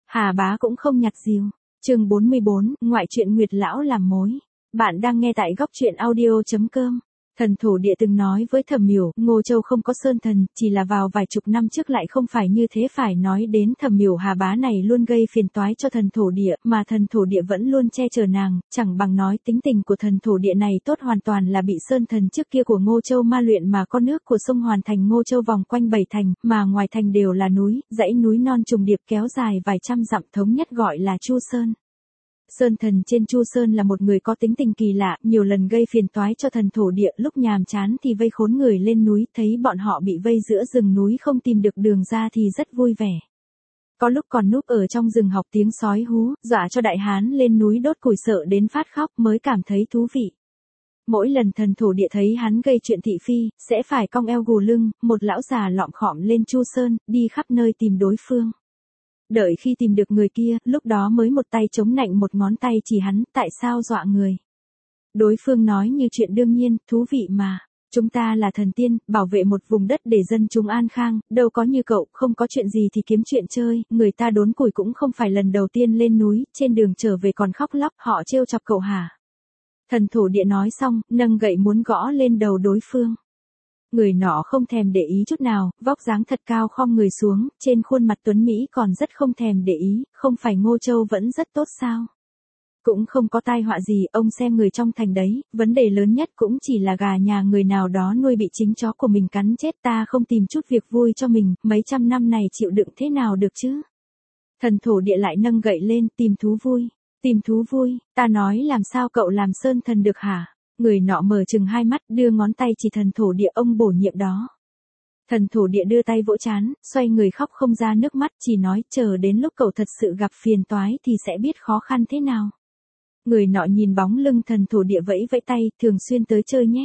Hà Bá cũng không nhặt dìu. Chương 44, ngoại truyện Nguyệt lão làm mối. Bạn đang nghe tại góc truyện audio.com. Thần thổ địa từng nói với Thẩm Miểu, Ngô Châu không có sơn thần, chỉ là vào vài chục năm trước lại không phải như thế. Phải nói đến Thẩm Miểu, Hà Bá này luôn gây phiền toái cho thần thổ địa, mà thần thổ địa vẫn luôn che chở nàng, chẳng bằng nói tính tình của thần thổ địa này tốt hoàn toàn là bị sơn thần trước kia của Ngô Châu ma luyện, mà con nước của sông Hoàn Thành Ngô Châu vòng quanh 7 thành, mà ngoài thành đều là núi, dãy núi non trùng điệp kéo dài vài trăm dặm, thống nhất gọi là Chu Sơn. Sơn thần trên Chu Sơn là một người có tính tình kỳ lạ, nhiều lần gây phiền toái cho thần thổ địa, lúc nhàm chán thì vây khốn người lên núi, thấy bọn họ bị vây giữa rừng núi không tìm được đường ra thì rất vui vẻ. Có lúc còn núp ở trong rừng học tiếng sói hú, dọa cho đại hán lên núi đốt củi sợ đến phát khóc mới cảm thấy thú vị. Mỗi lần thần thổ địa thấy hắn gây chuyện thị phi, sẽ phải cong eo gù lưng, một lão già lọm khọm lên Chu Sơn, đi khắp nơi tìm đối phương. Đợi khi tìm được người kia, lúc đó mới một tay chống nạnh một ngón tay chỉ hắn, tại sao dọa người. Đối phương nói như chuyện đương nhiên, thú vị mà. Chúng ta là thần tiên, bảo vệ một vùng đất để dân chúng an khang, đâu có như cậu, không có chuyện gì thì kiếm chuyện chơi, người ta đốn củi cũng không phải lần đầu tiên lên núi, trên đường trở về còn khóc lóc, họ trêu chọc cậu hả? Thần thổ địa nói xong, nâng gậy muốn gõ lên đầu đối phương. Người nọ không thèm để ý chút nào, vóc dáng thật cao khom người xuống, trên khuôn mặt tuấn Mỹ còn rất không thèm để ý, không phải Ngô Châu vẫn rất tốt sao? Cũng không có tai họa gì, ông xem người trong thành đấy, vấn đề lớn nhất cũng chỉ là gà nhà người nào đó nuôi bị chính chó của mình cắn chết, ta không tìm chút việc vui cho mình, mấy trăm năm này chịu đựng thế nào được chứ? Thần thổ địa lại nâng gậy lên, tìm thú vui. Tìm thú vui, ta nói làm sao cậu làm sơn thần được hả? Người nọ mở chừng hai mắt, đưa ngón tay chỉ thần thổ địa, ông bổ nhiệm đó. Thần thổ địa đưa tay vỗ trán, xoay người khóc không ra nước mắt, chỉ nói chờ đến lúc cậu thật sự gặp phiền toái thì sẽ biết khó khăn thế nào. Người nọ nhìn bóng lưng thần thổ địa vẫy vẫy tay, thường xuyên tới chơi nhé.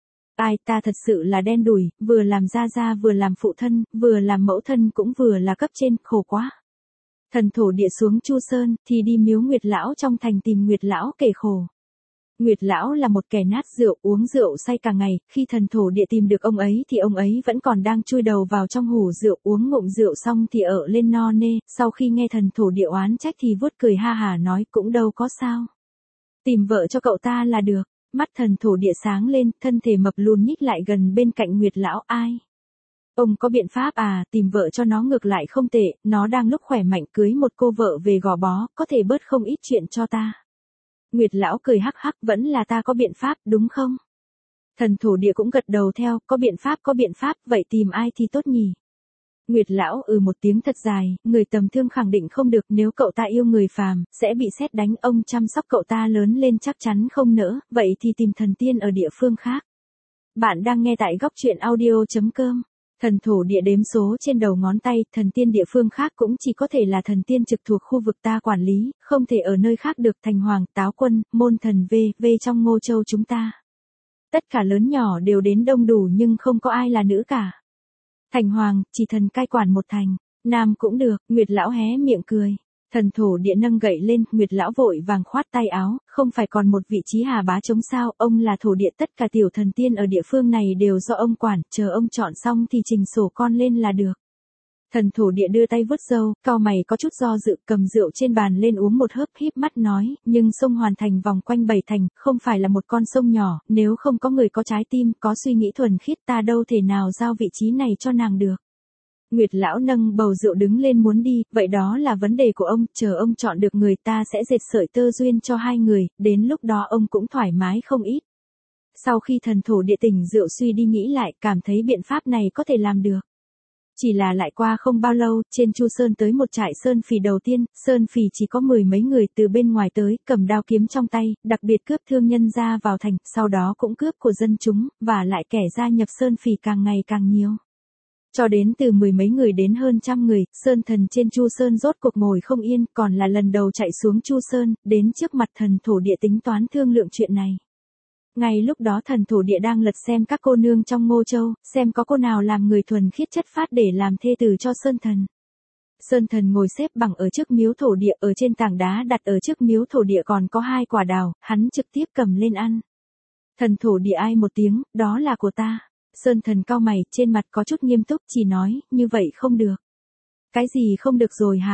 Ai, ta thật sự là đen đủi, vừa làm gia vừa làm phụ thân, vừa làm mẫu thân cũng vừa là cấp trên, khổ quá. Thần thổ địa xuống Chu Sơn, thì đi miếu Nguyệt lão trong thành tìm Nguyệt lão kể khổ. Nguyệt lão là một kẻ nát rượu, uống rượu say cả ngày, khi thần thổ địa tìm được ông ấy thì ông ấy vẫn còn đang chui đầu vào trong hủ rượu, uống ngụm rượu xong thì ở lên no nê, sau khi nghe thần thổ địa oán trách thì vuốt cười ha hả nói cũng đâu có sao. Tìm vợ cho cậu ta là được, mắt thần thổ địa sáng lên, thân thể mập lùn nhích lại gần bên cạnh Nguyệt lão. Ai? Ông có biện pháp à, tìm vợ cho nó ngược lại không tệ, nó đang lúc khỏe mạnh, cưới một cô vợ về gò bó, có thể bớt không ít chuyện cho ta. Nguyệt lão cười hắc hắc, vẫn là ta có biện pháp, đúng không? Thần thổ địa cũng gật đầu theo, có biện pháp, vậy tìm ai thì tốt nhỉ? Nguyệt lão một tiếng thật dài, người tầm thương khẳng định không được, nếu cậu ta yêu người phàm, sẽ bị sét đánh, ông chăm sóc cậu ta lớn lên chắc chắn không nỡ, vậy thì tìm thần tiên ở địa phương khác. Bạn đang nghe tại góc truyện audio.com. Thần thổ địa đếm số trên đầu ngón tay, thần tiên địa phương khác cũng chỉ có thể là thần tiên trực thuộc khu vực ta quản lý, không thể ở nơi khác được. Thành Hoàng, Táo Quân, Môn Thần v trong Ngô Châu chúng ta. Tất cả lớn nhỏ đều đến đông đủ nhưng không có ai là nữ cả. Thành Hoàng, chỉ thần cai quản một thành, nam cũng được, Nguyệt lão hé miệng cười. Thần thổ địa nâng gậy lên, Nguyệt lão vội vàng khoát tay áo, không phải còn một vị trí Hà Bá trống sao, ông là thổ địa, tất cả tiểu thần tiên ở địa phương này đều do ông quản, chờ ông chọn xong thì trình sổ con lên là được. Thần thổ địa đưa tay vuốt râu, cau mày có chút do dự, cầm rượu trên bàn lên uống một hớp, híp mắt nói, nhưng sông Hoàn Thành vòng quanh 7 thành, không phải là một con sông nhỏ, nếu không có người có trái tim, có suy nghĩ thuần khiết, ta đâu thể nào giao vị trí này cho nàng được. Nguyệt lão nâng bầu rượu đứng lên muốn đi, vậy đó là vấn đề của ông, chờ ông chọn được người ta sẽ dệt sợi tơ duyên cho hai người, đến lúc đó ông cũng thoải mái không ít. Sau khi thần thổ địa tỉnh rượu suy đi nghĩ lại, cảm thấy biện pháp này có thể làm được. Chỉ là lại qua không bao lâu, trên Chu Sơn tới một trại sơn phỉ đầu tiên, sơn phỉ chỉ có 10 mấy người từ bên ngoài tới, cầm đao kiếm trong tay, đặc biệt cướp thương nhân ra vào thành, sau đó cũng cướp của dân chúng, và lại kẻ gia nhập sơn phỉ càng ngày càng nhiều. Cho đến từ 10 mấy người đến hơn trăm người, sơn thần trên Chu Sơn rốt cuộc ngồi không yên, còn là lần đầu chạy xuống Chu Sơn, đến trước mặt thần thổ địa tính toán thương lượng chuyện này. Ngay lúc đó thần thổ địa đang lật xem các cô nương trong Ngô Châu, xem có cô nào làm người thuần khiết chất phát để làm thê tử cho sơn thần. Sơn thần ngồi xếp bằng ở trước miếu thổ địa, ở trên tảng đá đặt ở trước miếu thổ địa còn có 2 quả đào, hắn trực tiếp cầm lên ăn. Thần thổ địa ai một tiếng, đó là của ta. Sơn thần cau mày, trên mặt có chút nghiêm túc, chỉ nói, như vậy không được. Cái gì không được rồi hả?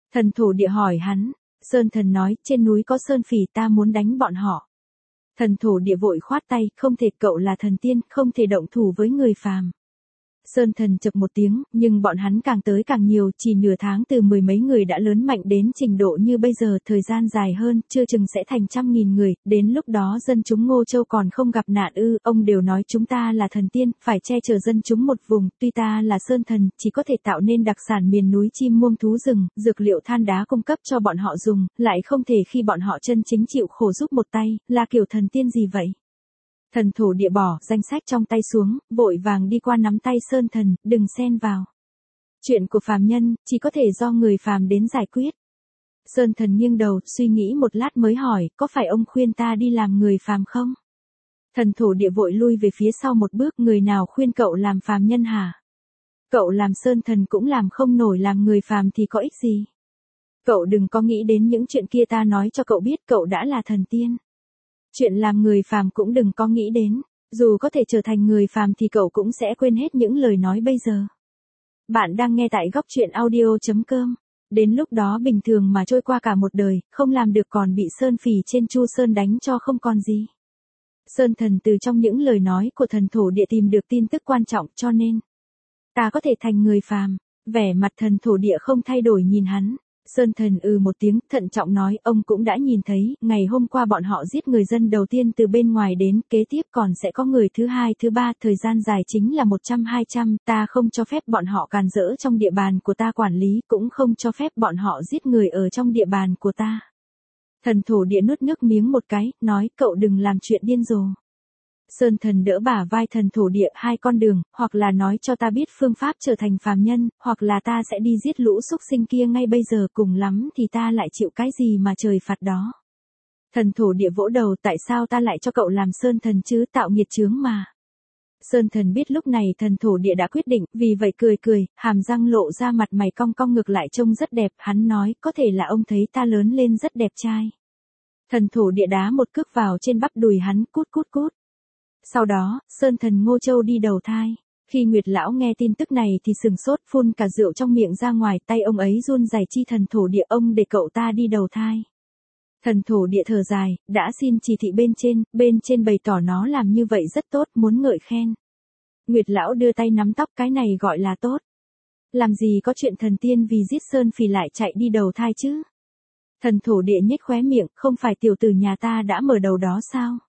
Thần thổ địa hỏi hắn. Sơn thần nói, trên núi có sơn phỉ, ta muốn đánh bọn họ. Thần thổ địa vội khoát tay, không thể, cậu là thần tiên, không thể động thủ với người phàm. Sơn thần chập một tiếng, nhưng bọn hắn càng tới càng nhiều, chỉ nửa tháng từ mười mấy người đã lớn mạnh đến trình độ như bây giờ, thời gian dài hơn, chưa chừng sẽ thành trăm nghìn người, đến lúc đó dân chúng Ngô Châu còn không gặp nạn ư, ông đều nói chúng ta là thần tiên, phải che chở dân chúng một vùng, tuy ta là sơn thần, chỉ có thể tạo nên đặc sản miền núi chim muông thú rừng, dược liệu than đá cung cấp cho bọn họ dùng, lại không thể khi bọn họ chân chính chịu khổ giúp một tay, là kiểu thần tiên gì vậy? Thần thổ địa bỏ danh sách trong tay xuống, vội vàng đi qua nắm tay Sơn thần, đừng xen vào. Chuyện của phàm nhân, chỉ có thể do người phàm đến giải quyết. Sơn thần nghiêng đầu, suy nghĩ một lát mới hỏi, có phải ông khuyên ta đi làm người phàm không? Thần thổ địa vội lui về phía sau một bước, người nào khuyên cậu làm phàm nhân hả? Cậu làm sơn thần cũng làm không nổi, làm người phàm thì có ích gì? Cậu đừng có nghĩ đến những chuyện kia, ta nói cho cậu biết, cậu đã là thần tiên. Chuyện làm người phàm cũng đừng có nghĩ đến, dù có thể trở thành người phàm thì cậu cũng sẽ quên hết những lời nói bây giờ. Bạn đang nghe tại góc truyện audio.com. Đến lúc đó bình thường mà trôi qua cả một đời, không làm được còn bị sơn phỉ trên Chu Sơn đánh cho không còn gì. Sơn thần từ trong những lời nói của thần thổ địa tìm được tin tức quan trọng, cho nên ta có thể thành người phàm. Vẻ mặt thần thổ địa không thay đổi nhìn hắn. Sơn thần một tiếng, thận trọng nói, ông cũng đã nhìn thấy, ngày hôm qua bọn họ giết người dân đầu tiên từ bên ngoài đến, kế tiếp còn sẽ có người thứ hai, thứ ba, thời gian dài chính là 100-200, ta không cho phép bọn họ càn rỡ trong địa bàn của ta quản lý, cũng không cho phép bọn họ giết người ở trong địa bàn của ta. Thần thổ địa nuốt nước miếng một cái, nói, cậu đừng làm chuyện điên rồ. Sơn thần đỡ bả vai thần thổ địa, hai con đường, hoặc là nói cho ta biết phương pháp trở thành phàm nhân, hoặc là ta sẽ đi giết lũ súc sinh kia ngay bây giờ, cùng lắm thì ta lại chịu cái gì mà trời phạt đó. Thần thổ địa vỗ đầu, tại sao ta lại cho cậu làm sơn thần chứ, tạo nghiệt chướng mà. Sơn thần biết lúc này thần thổ địa đã quyết định, vì vậy cười cười, hàm răng lộ ra, mặt mày cong cong ngược lại trông rất đẹp, hắn nói, có thể là ông thấy ta lớn lên rất đẹp trai. Thần thổ địa đá một cước vào trên bắp đùi hắn, cút cút cút. Sau đó, Sơn thần Ngô Châu đi đầu thai. Khi Nguyệt lão nghe tin tức này thì sừng sốt, phun cả rượu trong miệng ra ngoài, tay ông ấy run rẩy, chi thần thổ địa, ông để cậu ta đi đầu thai. Thần thổ địa thở dài, đã xin chỉ thị bên trên bày tỏ nó làm như vậy rất tốt, muốn ngợi khen. Nguyệt lão đưa tay nắm tóc, cái này gọi là tốt. Làm gì có chuyện thần tiên vì giết sơn phỉ lại chạy đi đầu thai chứ? Thần thổ địa nhếch khóe miệng, không phải tiểu tử nhà ta đã mở đầu đó sao?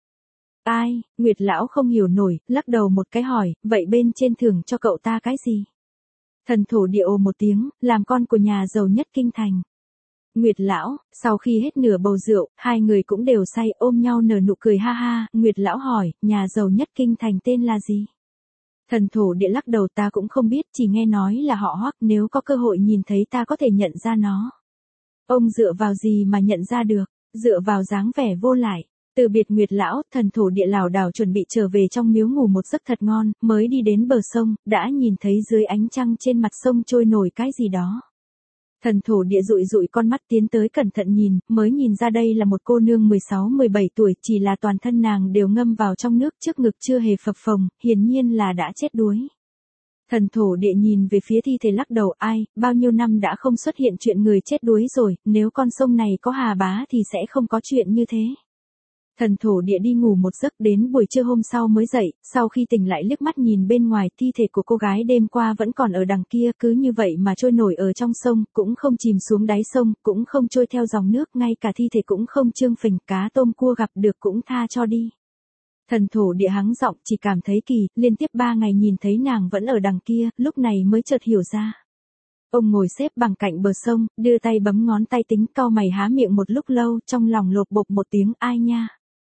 Ai, Nguyệt lão không hiểu nổi, lắc đầu một cái hỏi, vậy bên trên thưởng cho cậu ta cái gì? Thần thổ địa ồ một tiếng, làm con của nhà giàu nhất kinh thành. Nguyệt lão, sau khi hết nửa bầu rượu, hai người cũng đều say, ôm nhau nở nụ cười ha ha, Nguyệt lão hỏi, nhà giàu nhất kinh thành tên là gì? Thần thổ địa lắc đầu, ta cũng không biết, chỉ nghe nói là họ Hoắc, nếu có cơ hội nhìn thấy ta có thể nhận ra nó. Ông dựa vào gì mà nhận ra được? Dựa vào dáng vẻ vô lại. Từ biệt Nguyệt lão, thần thổ địa lảo đảo chuẩn bị trở về trong miếu ngủ một giấc thật ngon, mới đi đến bờ sông, đã nhìn thấy dưới ánh trăng trên mặt sông trôi nổi cái gì đó. Thần thổ địa dụi dụi con mắt tiến tới cẩn thận nhìn, mới nhìn ra đây là một cô nương 16-17 tuổi, chỉ là toàn thân nàng đều ngâm vào trong nước, trước ngực chưa hề phập phồng, hiển nhiên là đã chết đuối. Thần thổ địa nhìn về phía thi thể lắc đầu, ai, bao nhiêu năm đã không xuất hiện chuyện người chết đuối rồi, nếu con sông này có Hà Bá thì sẽ không có chuyện như thế. Thần thổ địa đi ngủ một giấc, đến buổi trưa hôm sau mới dậy, sau khi tỉnh lại liếc mắt nhìn bên ngoài, thi thể của cô gái đêm qua vẫn còn ở đằng kia, cứ như vậy mà trôi nổi ở trong sông, cũng không chìm xuống đáy sông, cũng không trôi theo dòng nước, ngay cả thi thể cũng không trương phình, cá tôm cua gặp được cũng tha cho đi. Thần thổ địa hắng giọng, chỉ cảm thấy kỳ, liên tiếp 3 ngày nhìn thấy nàng vẫn ở đằng kia, lúc này mới chợt hiểu ra. Ông ngồi xếp bằng cạnh bờ sông, đưa tay bấm ngón tay tính, cau mày há miệng một lúc lâu, trong lòng lột bột một tiếng, ai nha.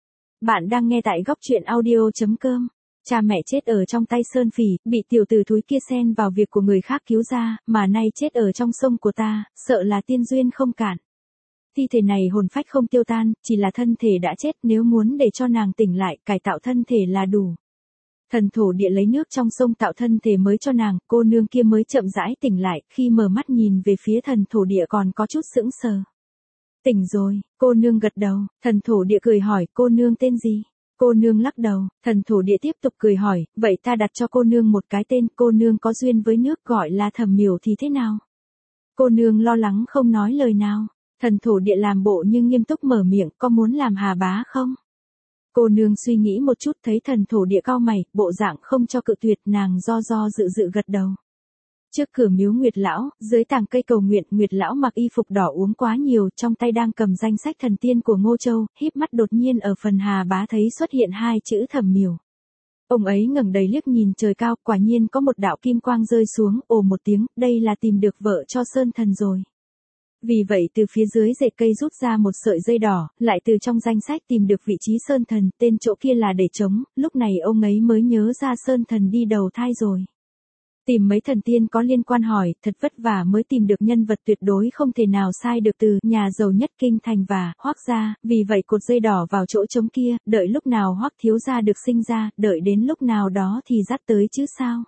Bạn đang nghe tại góc truyện audio.com. Cha mẹ chết ở trong tay sơn phỉ, bị tiểu tử thúi kia xen vào việc của người khác cứu ra, mà nay chết ở trong sông của ta, sợ là tiên duyên không cản. Thi thể này hồn phách không tiêu tan, chỉ là thân thể đã chết, nếu muốn để cho nàng tỉnh lại, cải tạo thân thể là đủ. Thần thổ địa lấy nước trong sông tạo thân thể mới cho nàng, cô nương kia mới chậm rãi tỉnh lại, khi mở mắt nhìn về phía thần thổ địa còn có chút sững sờ. Tỉnh rồi, cô nương gật đầu, thần thổ địa cười hỏi, cô nương tên gì? Cô nương lắc đầu, thần thổ địa tiếp tục cười hỏi, vậy ta đặt cho cô nương một cái tên, cô nương có duyên với nước gọi là Thẩm Miểu thì thế nào? Cô nương lo lắng không nói lời nào. Thần thổ địa làm bộ nhưng nghiêm túc mở miệng, có muốn làm Hà Bá không? Cô nương suy nghĩ một chút thấy thần thổ địa cau mày, bộ dạng không cho cự tuyệt, nàng do dự gật đầu. Trước cửa miếu Nguyệt Lão, dưới tàng cây cầu nguyện, Nguyệt Lão mặc y phục đỏ uống quá nhiều, trong tay đang cầm danh sách thần tiên của Ngô Châu, híp mắt đột nhiên ở phần Hà Bá thấy xuất hiện hai chữ Thẩm Miểu. Ông ấy ngẩng đầy liếc nhìn trời cao, quả nhiên có một đạo kim quang rơi xuống, ồ một tiếng, đây là tìm được vợ cho Sơn Thần rồi. Vì vậy từ phía dưới rễ cây rút ra một sợi dây đỏ, lại từ trong danh sách tìm được vị trí Sơn Thần, tên chỗ kia là để trống, lúc này ông ấy mới nhớ ra Sơn Thần đi đầu thai rồi. Tìm mấy thần tiên có liên quan hỏi, thật vất vả mới tìm được nhân vật tuyệt đối không thể nào sai được từ nhà giàu nhất kinh thành và Hoắc gia, vì vậy cột dây đỏ vào chỗ trống kia, đợi lúc nào Hoắc thiếu gia được sinh ra, đợi đến lúc nào đó thì dắt tới chứ sao.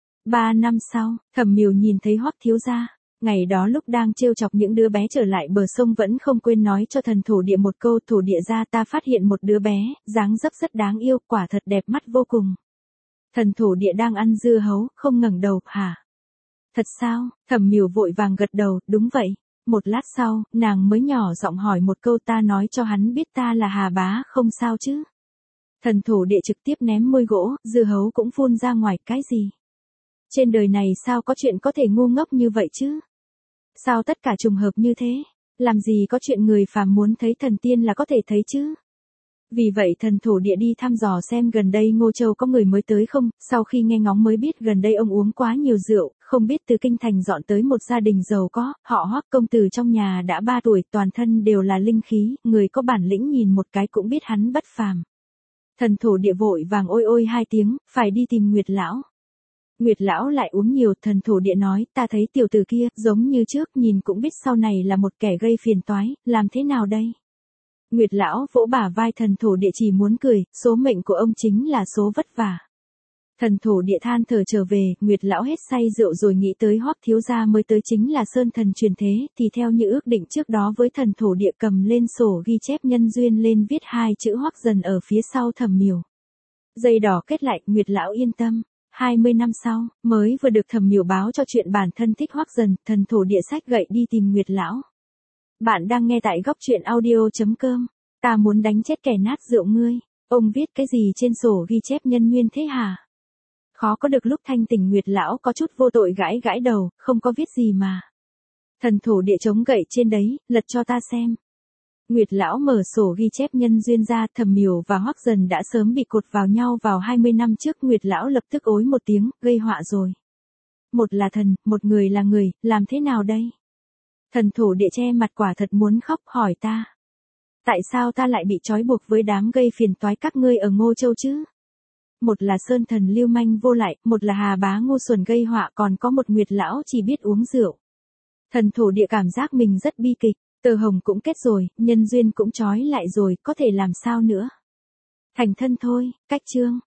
3 năm sau, Thẩm Miểu nhìn thấy Hoắc thiếu gia. Ngày đó lúc đang trêu chọc những đứa bé trở lại bờ sông vẫn không quên nói cho thần thổ địa một câu, thổ địa gia ta phát hiện một đứa bé, dáng dấp rất đáng yêu, quả thật đẹp mắt vô cùng. Thần thổ địa đang ăn dưa hấu, không ngẩng đầu, hả? Thật sao? Thẩm Miểu vội vàng gật đầu, đúng vậy. Một lát sau, nàng mới nhỏ giọng hỏi một câu, ta nói cho hắn biết ta là Hà Bá không sao chứ? Thần thổ địa trực tiếp ném môi gỗ, dưa hấu cũng phun ra ngoài, cái gì? Trên đời này sao có chuyện có thể ngu ngốc như vậy chứ? Sao tất cả trùng hợp như thế? Làm gì có chuyện người phàm muốn thấy thần tiên là có thể thấy chứ? Vì vậy thần thổ địa đi thăm dò xem gần đây Ngô Châu có người mới tới không, sau khi nghe ngóng mới biết gần đây ông uống quá nhiều rượu, không biết từ kinh thành dọn tới một gia đình giàu có, họ Hoắc công tử trong nhà đã 3 tuổi, toàn thân đều là linh khí, người có bản lĩnh nhìn một cái cũng biết hắn bất phàm. Thần thổ địa vội vàng ôi ôi 2 tiếng, phải đi tìm Nguyệt Lão. Nguyệt Lão lại uống nhiều, thần thổ địa nói, ta thấy tiểu tử kia, giống như trước, nhìn cũng biết sau này là một kẻ gây phiền toái, làm thế nào đây? Nguyệt Lão vỗ bả vai thần thổ địa chỉ muốn cười, số mệnh của ông chính là số vất vả. Thần thổ địa than thở trở về, Nguyệt Lão hết say rượu rồi nghĩ tới Hoắc thiếu gia mới tới chính là Sơn Thần truyền thế, thì theo như ước định trước đó với thần thổ địa cầm lên sổ ghi chép nhân duyên lên viết 2 chữ Hoắc dần ở phía sau Thẩm Miểu. Dây đỏ kết lại, Nguyệt Lão yên tâm. 20 năm sau, mới vừa được Thẩm Miểu báo cho chuyện bản thân thích Hoắc dần, thần thổ địa xách gậy đi tìm Nguyệt Lão. Bạn đang nghe tại góc truyện audio.com. Ta muốn đánh chết kẻ nát rượu ngươi. Ông viết cái gì trên sổ ghi chép nhân duyên thế hả? Khó có được lúc thanh tỉnh, Nguyệt Lão có chút vô tội gãi gãi đầu, không có viết gì mà. Thần thổ địa chống gậy trên đấy, lật cho ta xem. Nguyệt Lão mở sổ ghi chép nhân duyên ra, Thẩm Miểu và Hoắc dần đã sớm bị cột vào nhau vào 20 năm trước, Nguyệt Lão lập tức ối một tiếng, gây họa rồi. Một là thần, một người là người, làm thế nào đây? Thần thổ địa che mặt quả thật muốn khóc, hỏi ta. Tại sao ta lại bị trói buộc với đám gây phiền toái các ngươi ở Ngô Châu chứ? Một là Sơn Thần lưu manh vô lại, một là Hà Bá ngu xuẩn gây họa, còn có một Nguyệt Lão chỉ biết uống rượu. Thần thổ địa cảm giác mình rất bi kịch, tờ hồng cũng kết rồi, nhân duyên cũng trói lại rồi, có thể làm sao nữa? Thành thân thôi, cách chương.